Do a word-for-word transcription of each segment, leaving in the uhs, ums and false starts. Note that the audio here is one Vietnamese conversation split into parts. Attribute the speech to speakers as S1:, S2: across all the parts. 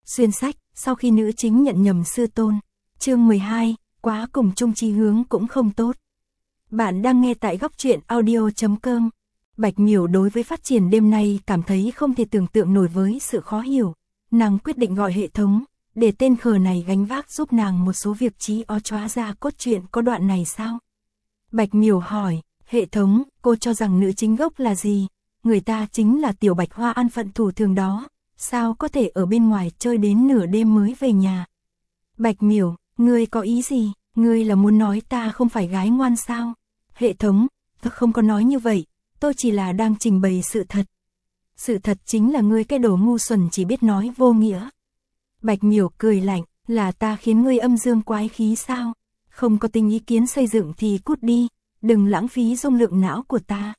S1: Xuyên sách, sau khi nữ chính nhận nhầm sư tôn. Chương mười hai, quá cùng chung chí hướng cũng không tốt. Bạn đang nghe tại góc truyện audio chấm com. Bạch Miểu đối với phát triển đêm nay cảm thấy không thể tưởng tượng nổi với sự khó hiểu. Nàng quyết định gọi hệ thống, để tên khờ này gánh vác giúp nàng một số việc trí ó chóa ra cốt truyện có đoạn này sao? Bạch Miểu hỏi, hệ thống, cô cho rằng nữ chính gốc là gì? Người ta chính là tiểu Bạch Hoa an phận thủ thường đó, sao có thể ở bên ngoài chơi đến nửa đêm mới về nhà? Bạch Miểu, ngươi có ý gì? Ngươi là muốn nói ta không phải gái ngoan sao? Hệ thống, tôi không có nói như vậy, tôi chỉ là đang trình bày sự thật. Sự thật chính là ngươi cái đồ ngu xuẩn chỉ biết nói vô nghĩa. Bạch Miểu cười lạnh, là ta khiến ngươi âm dương quái khí sao? Không có tình ý kiến xây dựng thì cút đi, đừng lãng phí dung lượng não của ta.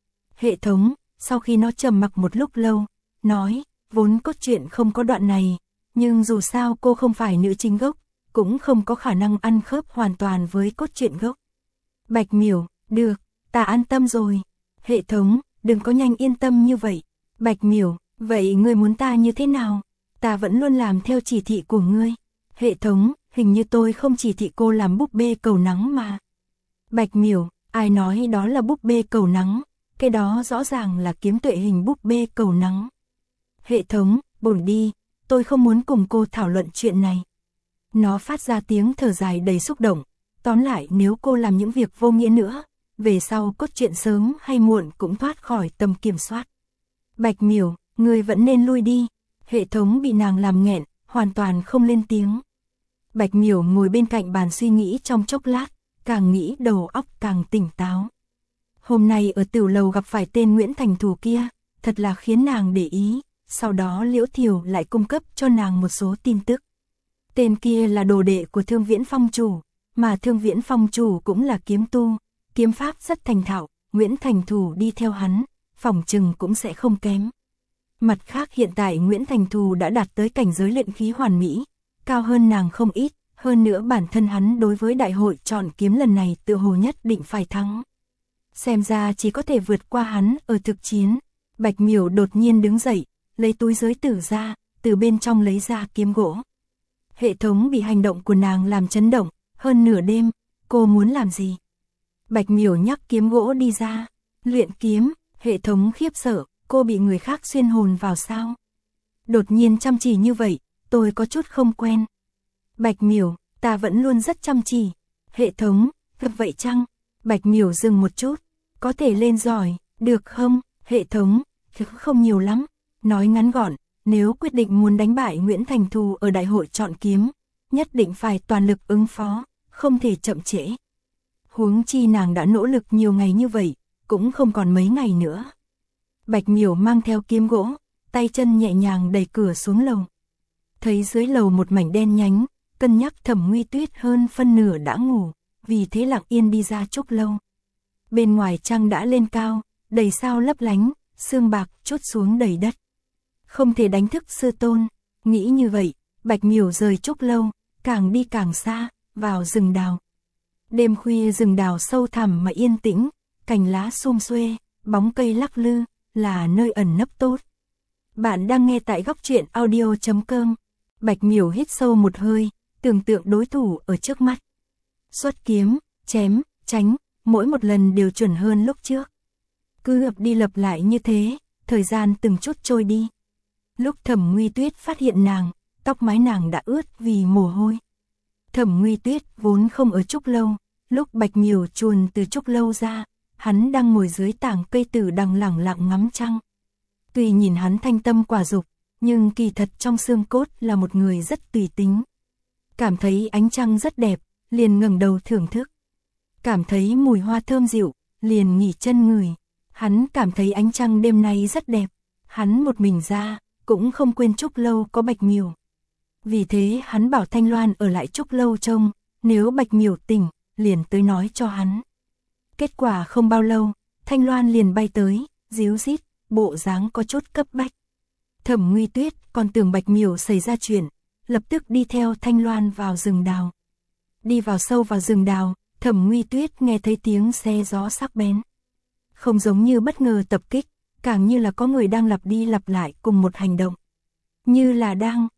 S1: Hệ thống, sau khi nó trầm mặc một lúc lâu, nói, vốn cốt truyện không có đoạn này, nhưng dù sao cô không phải nữ chính gốc, cũng không có khả năng ăn khớp hoàn toàn với cốt truyện gốc. Bạch Miểu, được, ta an tâm rồi. Hệ thống, đừng có nhanh yên tâm như vậy. Bạch Miểu, vậy ngươi muốn ta như thế nào? Ta vẫn luôn làm theo chỉ thị của ngươi. Hệ thống, hình như tôi không chỉ thị cô làm búp bê cầu nắng mà. Bạch Miểu, ai nói đó là búp bê cầu nắng? Cái đó rõ ràng là kiếm tuệ hình búp bê cầu nắng. Hệ thống, bổn đi, tôi không muốn cùng cô thảo luận chuyện này. Nó phát ra tiếng thở dài đầy xúc động. Tóm lại nếu cô làm những việc vô nghĩa nữa, về sau cốt truyện sớm hay muộn cũng thoát khỏi tầm kiểm soát. Bạch Miểu, ngươi vẫn nên lui đi. Hệ thống bị nàng làm nghẹn, hoàn toàn không lên tiếng. Bạch Miểu ngồi bên cạnh bàn suy nghĩ trong chốc lát, càng nghĩ đầu óc càng tỉnh táo. Hôm nay ở tiểu lầu gặp phải tên Nguyễn Thành Thù kia, thật là khiến nàng để ý, sau đó Liễu Thiều lại cung cấp cho nàng một số tin tức. Tên kia là đồ đệ của Thương Viễn Phong chủ, mà Thương Viễn Phong chủ cũng là kiếm tu, kiếm pháp rất thành thạo, Nguyễn Thành Thù đi theo hắn, phỏng chừng cũng sẽ không kém. Mặt khác hiện tại Nguyễn Thành Thù đã đạt tới cảnh giới luyện khí hoàn mỹ, cao hơn nàng không ít, hơn nữa bản thân hắn đối với đại hội chọn kiếm lần này tự hồ nhất định phải thắng. Xem ra chỉ có thể vượt qua hắn ở thực chiến. Bạch Miểu đột nhiên đứng dậy, lấy túi giới tử ra, từ bên trong lấy ra kiếm gỗ. Hệ thống bị hành động của nàng làm chấn động, hơn nửa đêm, cô muốn làm gì? Bạch Miểu nhắc kiếm gỗ đi ra, luyện kiếm, hệ thống khiếp sợ, cô bị người khác xuyên hồn vào sao? Đột nhiên chăm chỉ như vậy, tôi có chút không quen. Bạch Miểu, ta vẫn luôn rất chăm chỉ. Hệ thống, thật vậy chăng? Bạch Miểu dừng một chút, có thể lên giỏi, được không? Hệ thống, không nhiều lắm. Nói ngắn gọn, nếu quyết định muốn đánh bại Nguyễn Thành Thù ở đại hội chọn kiếm, nhất định phải toàn lực ứng phó, không thể chậm trễ. Huống chi nàng đã nỗ lực nhiều ngày như vậy, cũng không còn mấy ngày nữa. Bạch Miểu mang theo kiếm gỗ, tay chân nhẹ nhàng đẩy cửa xuống lầu. Thấy dưới lầu một mảnh đen nhánh, cân nhắc Thẩm Nguy Tuyết hơn phân nửa đã ngủ, vì thế lặng yên đi ra trúc lâu. Bên ngoài trăng đã lên cao, đầy sao lấp lánh, sương bạc trút xuống đầy đất. Không thể đánh thức sư tôn, nghĩ như vậy, Bạch Miểu rời trúc lâu, càng đi càng xa, vào rừng đào. Đêm khuya rừng đào sâu thẳm mà yên tĩnh, cành lá sum xuê, bóng cây lắc lư, là nơi ẩn nấp tốt. Bạn đang nghe tại góc truyện audio chấm com. Bạch Miểu hít sâu một hơi, tưởng tượng đối thủ ở trước mắt. Xuất kiếm, chém, tránh, mỗi một lần đều chuẩn hơn lúc trước. Cứ lặp đi lặp lại như thế, thời gian từng chút trôi đi. Lúc Thẩm Nguy Tuyết phát hiện nàng, tóc mái nàng đã ướt vì mồ hôi. Thẩm Nguy Tuyết vốn không ở trúc lâu, lúc Bạch Miểu chuồn từ trúc lâu ra, hắn đang ngồi dưới tảng cây tử đằng lẳng lặng ngắm trăng. Tuy nhìn hắn thanh tâm quả dục, nhưng kỳ thật trong xương cốt là một người rất tùy tính. Cảm thấy ánh trăng rất đẹp, liền ngẩng đầu thưởng thức. Cảm thấy mùi hoa thơm dịu, liền nghỉ chân ngửi. Hắn cảm thấy ánh trăng đêm nay rất đẹp. Hắn một mình ra, cũng không quên trúc lâu có Bạch Miểu. Vì thế hắn bảo Thanh Loan ở lại trúc lâu trông, nếu Bạch Miểu tỉnh, liền tới nói cho hắn. Kết quả không bao lâu, Thanh Loan liền bay tới, díu dít, bộ dáng có chút cấp bách. Thẩm Nguy Tuyết còn tưởng Bạch Miểu xảy ra chuyện, lập tức đi theo Thanh Loan vào rừng đào. Đi vào sâu vào rừng đào, Thẩm Nguy Tuyết nghe thấy tiếng xe gió sắc bén. Không giống như bất ngờ tập kích, càng như là có người đang lặp đi lặp lại cùng một hành động. Như là đang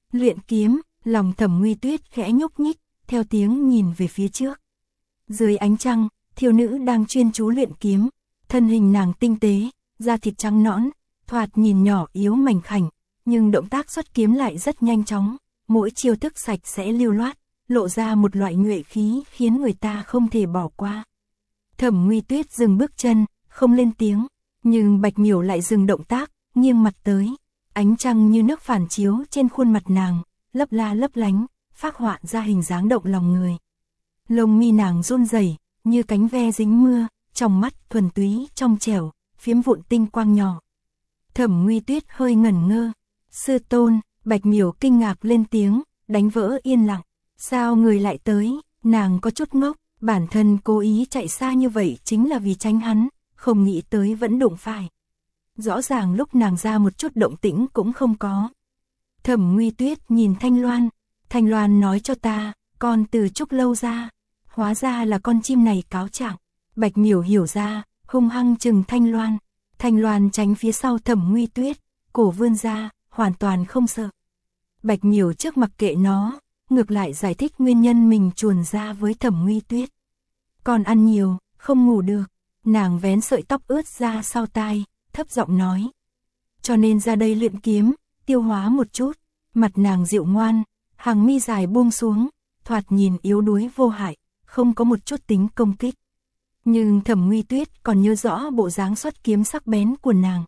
S1: Luyện kiếm, lòng Thẩm Nguy Tuyết khẽ nhúc nhích, theo tiếng nhìn về phía trước. Dưới ánh trăng, thiếu nữ đang chuyên chú luyện kiếm, thân hình nàng tinh tế, da thịt trắng nõn, thoạt nhìn nhỏ yếu mảnh khảnh, nhưng động tác xuất kiếm lại rất nhanh chóng, mỗi chiêu thức sạch sẽ lưu loát, lộ ra một loại nhuệ khí khiến người ta không thể bỏ qua. Thẩm Nguy Tuyết dừng bước chân, không lên tiếng, nhưng Bạch Miểu lại dừng động tác, nghiêng mặt tới, ánh trăng như nước phản chiếu trên khuôn mặt nàng, lấp la lấp lánh, phác họa ra hình dáng động lòng người. Lông mi nàng run rẩy, như cánh ve dính mưa, trong mắt thuần túy trong trẻo, phiếm vụn tinh quang nhỏ. Thẩm Nguy Tuyết hơi ngẩn ngơ. Sư tôn, Bạch Miểu kinh ngạc lên tiếng, đánh vỡ yên lặng. Sao người lại tới? Nàng có chút ngốc, bản thân cố ý chạy xa như vậy chính là vì tránh hắn, không nghĩ tới vẫn đụng phải. Rõ ràng lúc nàng ra một chút động tĩnh cũng không có. Thẩm Nguy Tuyết nhìn Thanh Loan, Thanh Loan nói cho ta, con từ Trúc Lâu ra, hóa ra là con chim này cáo trạng. Bạch Miểu hiểu ra, hung hăng chừng Thanh Loan. Thanh Loan tránh phía sau Thẩm Nguy Tuyết, cổ vươn ra, hoàn toàn không sợ. Bạch Miểu trước mặc kệ nó, ngược lại giải thích nguyên nhân mình chuồn ra với Thẩm Nguy Tuyết. Con ăn nhiều, không ngủ được, nàng vén sợi tóc ướt ra sau tai, thấp giọng nói. Cho nên ra đây luyện kiếm, tiêu hóa một chút, mặt nàng dịu ngoan, hàng mi dài buông xuống, thoạt nhìn yếu đuối vô hại, không có một chút tính công kích. Nhưng Thẩm Nguy Tuyết còn nhớ rõ bộ dáng xuất kiếm sắc bén của nàng.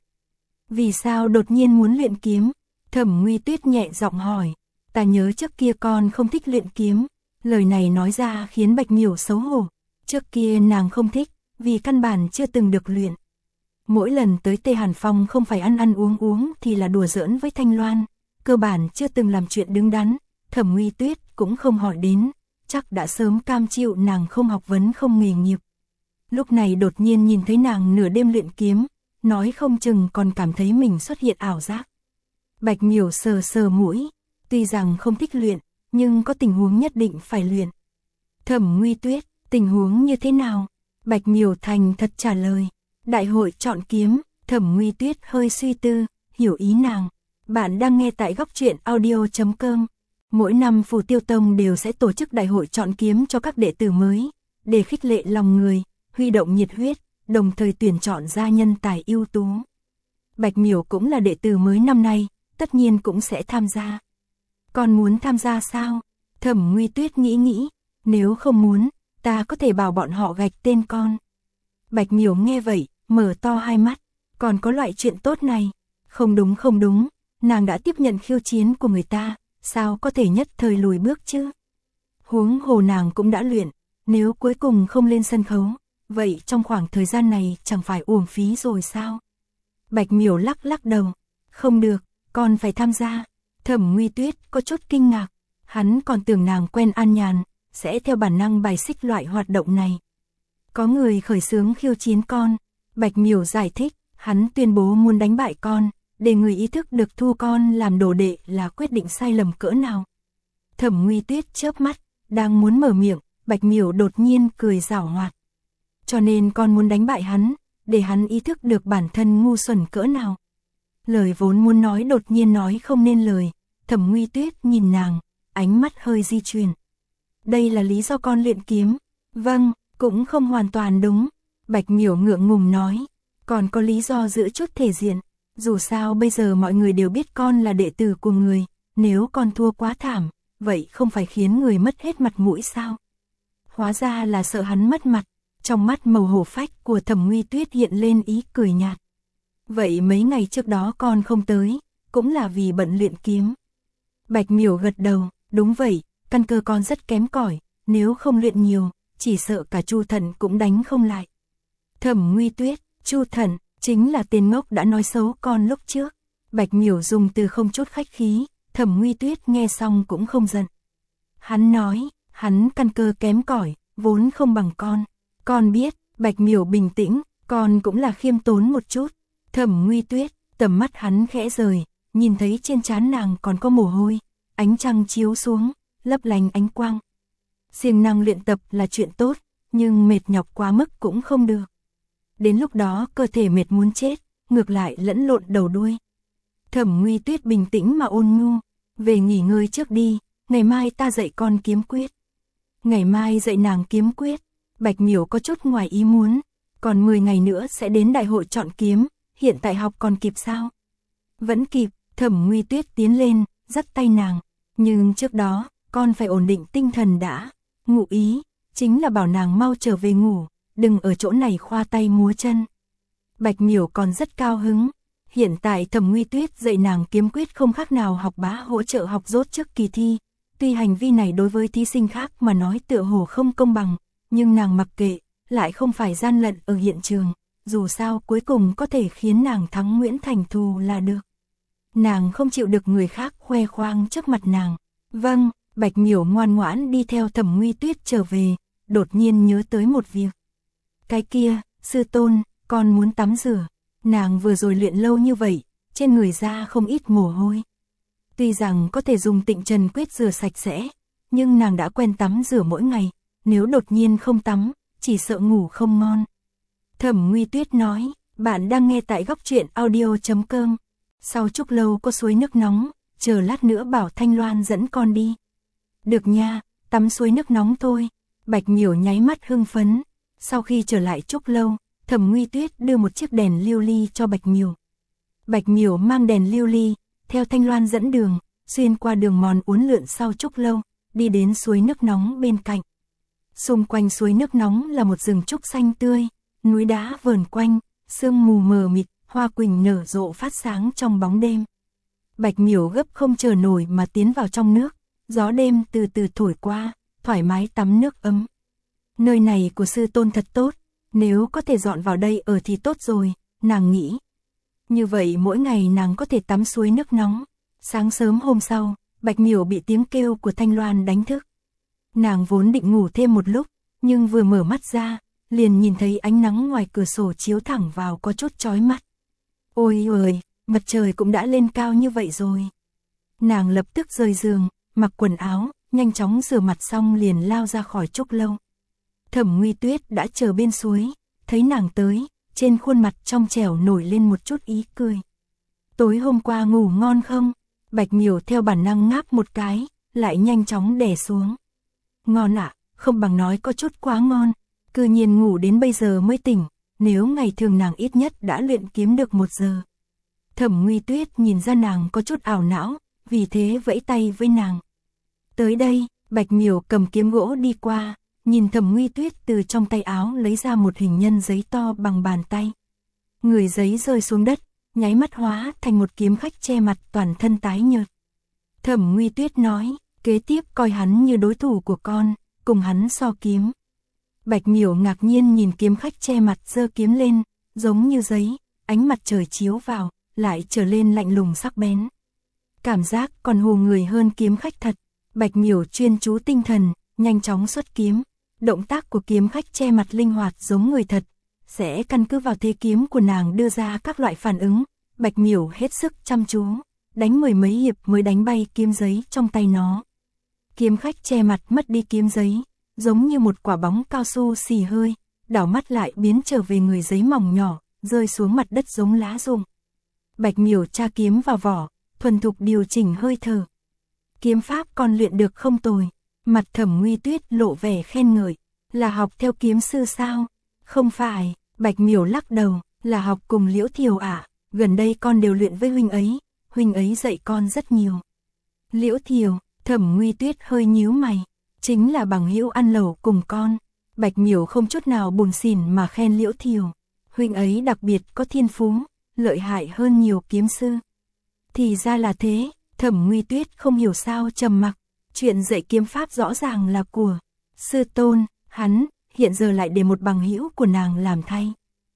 S1: Vì sao đột nhiên muốn luyện kiếm? Thẩm Nguy Tuyết nhẹ giọng hỏi. Ta nhớ trước kia con không thích luyện kiếm. Lời này nói ra khiến Bạch Miểu xấu hổ. Trước kia nàng không thích, vì căn bản chưa từng được luyện. Mỗi lần tới Tê Hàn Phong không phải ăn ăn uống uống thì là đùa giỡn với Thanh Loan. Cơ bản chưa từng làm chuyện đứng đắn. Thẩm Nguy Tuyết cũng không hỏi đến, chắc đã sớm cam chịu nàng không học vấn không nghề nghiệp. Lúc này đột nhiên nhìn thấy nàng nửa đêm luyện kiếm, nói không chừng còn cảm thấy mình xuất hiện ảo giác. Bạch Miểu sờ sờ mũi, tuy rằng không thích luyện, nhưng có tình huống nhất định phải luyện. Thẩm Nguy Tuyết, tình huống như thế nào? Bạch Miểu thành thật trả lời. Đại hội chọn kiếm. Thẩm Nguy Tuyết hơi suy tư, hiểu ý nàng. Bạn đang nghe tại góc truyện audio chấm com. Mỗi năm Phù Tiêu Tông đều sẽ tổ chức đại hội chọn kiếm cho các đệ tử mới, để khích lệ lòng người, huy động nhiệt huyết, đồng thời tuyển chọn ra nhân tài ưu tú. Bạch Miểu cũng là đệ tử mới năm nay, tất nhiên cũng sẽ tham gia. Con muốn tham gia sao? Thẩm Nguy Tuyết nghĩ nghĩ, nếu không muốn, ta có thể bảo bọn họ gạch tên con. Bạch Miểu nghe vậy, mở to hai mắt, còn có loại chuyện tốt này. Không đúng không đúng, nàng đã tiếp nhận khiêu chiến của người ta, sao có thể nhất thời lùi bước chứ? Huống hồ nàng cũng đã luyện, nếu cuối cùng không lên sân khấu, vậy trong khoảng thời gian này chẳng phải uổng phí rồi sao? Bạch Miểu lắc lắc đầu, không được, con phải tham gia. Thẩm Nguy Tuyết có chút kinh ngạc, hắn còn tưởng nàng quen an nhàn, sẽ theo bản năng bài xích loại hoạt động này. Có người khởi xướng khiêu chiến con, Bạch Miểu giải thích, hắn tuyên bố muốn đánh bại con, để người ý thức được thu con làm đồ đệ là quyết định sai lầm cỡ nào. Thẩm Nguy Tuyết chớp mắt, đang muốn mở miệng, Bạch Miểu đột nhiên cười giảo hoạt. Cho nên con muốn đánh bại hắn, để hắn ý thức được bản thân ngu xuẩn cỡ nào. Lời vốn muốn nói đột nhiên nói không nên lời, Thẩm Nguy Tuyết nhìn nàng, ánh mắt hơi di chuyển. Đây là lý do con luyện kiếm. Vâng, cũng không hoàn toàn đúng. Bạch Miểu ngượng ngùng nói, còn có lý do giữ chút thể diện. Dù sao bây giờ mọi người đều biết con là đệ tử của người, nếu con thua quá thảm, vậy không phải khiến người mất hết mặt mũi sao? Hóa ra là sợ hắn mất mặt. Trong mắt màu hổ phách của Thẩm Nguy Tuyết hiện lên ý cười nhạt. Vậy mấy ngày trước đó con không tới, cũng là vì bận luyện kiếm. Bạch Miểu gật đầu, đúng vậy, căn cơ con rất kém cỏi, nếu không luyện nhiều, chỉ sợ cả Chu Thận cũng đánh không lại. Thẩm Nguy Tuyết, Chu Thận, chính là tên ngốc đã nói xấu con lúc trước. Bạch Miểu dùng từ không chút khách khí, Thẩm Nguy Tuyết nghe xong cũng không giận. Hắn nói, hắn căn cơ kém cỏi, vốn không bằng con. Con biết, Bạch Miểu bình tĩnh, con cũng là khiêm tốn một chút. Thẩm Nguy Tuyết, tầm mắt hắn khẽ rời, nhìn thấy trên trán nàng còn có mồ hôi, ánh trăng chiếu xuống, lấp lánh ánh quang. Siêng năng luyện tập là chuyện tốt, nhưng mệt nhọc quá mức cũng không được. Đến lúc đó cơ thể mệt muốn chết, ngược lại lẫn lộn đầu đuôi. Thẩm Nguy Tuyết bình tĩnh mà ôn nhu, về nghỉ ngơi trước đi, ngày mai ta dạy con kiếm quyết. Ngày mai dạy nàng kiếm quyết, Bạch Miểu có chút ngoài ý muốn, còn mười ngày nữa sẽ đến đại hội chọn kiếm, hiện tại học còn kịp sao? Vẫn kịp, Thẩm Nguy Tuyết tiến lên, dắt tay nàng, nhưng trước đó, con phải ổn định tinh thần đã, ngụ ý, chính là bảo nàng mau trở về ngủ, đừng ở chỗ này khoa tay múa chân. Bạch Miểu còn rất cao hứng, hiện tại Thẩm Nguy Tuyết dạy nàng kiếm quyết không khác nào học bá hỗ trợ học dốt trước kỳ thi, tuy hành vi này đối với thí sinh khác mà nói tựa hồ không công bằng, nhưng nàng mặc kệ, lại không phải gian lận ở hiện trường, dù sao cuối cùng có thể khiến nàng thắng Nguyễn Thành Thù là được. Nàng không chịu được người khác khoe khoang trước mặt nàng. Vâng, Bạch Miểu ngoan ngoãn đi theo Thẩm Nguy Tuyết trở về, đột nhiên nhớ tới một việc. Cái kia, sư tôn, con muốn tắm rửa. Nàng vừa rồi luyện lâu như vậy, trên người ra không ít mồ hôi. Tuy rằng có thể dùng Tịnh Trần Quyết rửa sạch sẽ, nhưng nàng đã quen tắm rửa mỗi ngày, nếu đột nhiên không tắm, chỉ sợ ngủ không ngon. Thẩm Nguy Tuyết nói, bạn đang nghe tại góc truyện audio chấm com. Sau chốc lâu có suối nước nóng, chờ lát nữa bảo Thanh Loan dẫn con đi. Được nha, tắm suối nước nóng thôi. Bạch Miểu nháy mắt hưng phấn. Sau khi trở lại chốc lâu, Thẩm Nguy Tuyết đưa một chiếc đèn lưu ly cho Bạch Miểu. Bạch Miểu mang đèn lưu ly, theo Thanh Loan dẫn đường, xuyên qua đường mòn uốn lượn sau chốc lâu, đi đến suối nước nóng bên cạnh. Xung quanh suối nước nóng là một rừng trúc xanh tươi, núi đá vờn quanh, sương mù mờ mịt, hoa quỳnh nở rộ phát sáng trong bóng đêm. Bạch Miểu gấp không chờ nổi mà tiến vào trong nước, gió đêm từ từ thổi qua, thoải mái tắm nước ấm. Nơi này của sư tôn thật tốt, nếu có thể dọn vào đây ở thì tốt rồi, nàng nghĩ. Như vậy mỗi ngày nàng có thể tắm suối nước nóng. Sáng sớm hôm sau, Bạch Miểu bị tiếng kêu của Thanh Loan đánh thức. Nàng vốn định ngủ thêm một lúc, nhưng vừa mở mắt ra, liền nhìn thấy ánh nắng ngoài cửa sổ chiếu thẳng vào có chút chói mắt. Ôi ơi, mặt trời cũng đã lên cao như vậy rồi. Nàng lập tức rời giường, mặc quần áo, nhanh chóng rửa mặt xong liền lao ra khỏi trúc lâu. Thẩm Nguy Tuyết đã chờ bên suối, thấy nàng tới, trên khuôn mặt trong trẻo nổi lên một chút ý cười. Tối hôm qua ngủ ngon không? Bạch Miểu theo bản năng ngáp một cái, lại nhanh chóng đè xuống. Ngon ạ, à, không bằng nói có chút quá ngon, cư nhiên ngủ đến bây giờ mới tỉnh, nếu ngày thường nàng ít nhất đã luyện kiếm được một giờ. Thẩm Nguy Tuyết nhìn ra nàng có chút ảo não, vì thế vẫy tay với nàng. Tới đây, Bạch Miểu cầm kiếm gỗ đi qua, nhìn Thẩm Nguy Tuyết từ trong tay áo lấy ra một hình nhân giấy to bằng bàn tay. Người giấy rơi xuống đất, nháy mắt hóa thành một kiếm khách che mặt toàn thân tái nhợt. Thẩm Nguy Tuyết nói, kế tiếp coi hắn như đối thủ của con, cùng hắn so kiếm. Bạch Miểu ngạc nhiên nhìn kiếm khách che mặt giơ kiếm lên, giống như giấy, ánh mặt trời chiếu vào, lại trở lên lạnh lùng sắc bén. Cảm giác còn hù người hơn kiếm khách thật. Bạch Miểu chuyên chú tinh thần, nhanh chóng xuất kiếm. Động tác của kiếm khách che mặt linh hoạt giống người thật, sẽ căn cứ vào thế kiếm của nàng đưa ra các loại phản ứng. Bạch Miểu hết sức chăm chú, đánh mười mấy hiệp mới đánh bay kiếm giấy trong tay nó. Kiếm khách che mặt mất đi kiếm giấy, giống như một quả bóng cao su xì hơi, đảo mắt lại biến trở về người giấy mỏng nhỏ, rơi xuống mặt đất giống lá rụng. Bạch Miểu tra kiếm vào vỏ, thuần thục điều chỉnh hơi thở. Kiếm pháp còn luyện được không tồi. Mặt Thẩm Nguy Tuyết lộ vẻ khen ngợi. Là học theo kiếm sư sao? Không phải, Bạch Miểu lắc đầu, là học cùng Liễu Thiều ạ. Gần đây con đều luyện với huynh ấy, huynh ấy dạy con rất nhiều. Liễu Thiều, Thẩm Nguy Tuyết hơi nhíu mày, chính là bằng hữu ăn lẩu cùng con. Bạch Miểu không chút nào buồn xỉn mà khen Liễu Thiều. Huynh ấy đặc biệt có thiên phú, lợi hại hơn nhiều kiếm sư. Thì ra là thế, Thẩm Nguy Tuyết không hiểu sao trầm mặc. Chuyện dạy kiếm pháp rõ ràng là của sư tôn, hắn hiện giờ lại để một bằng hữu của nàng làm thay.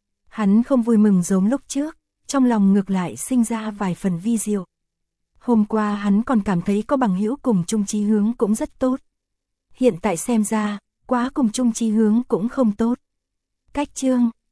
S1: Hắn không vui mừng giống lúc trước, trong lòng ngược lại sinh ra vài phần vi diệu. Hôm qua hắn còn cảm thấy có bằng hữu cùng chung chí hướng cũng rất tốt. Hiện tại xem ra, quá cùng chung chí hướng cũng không tốt. Cách chương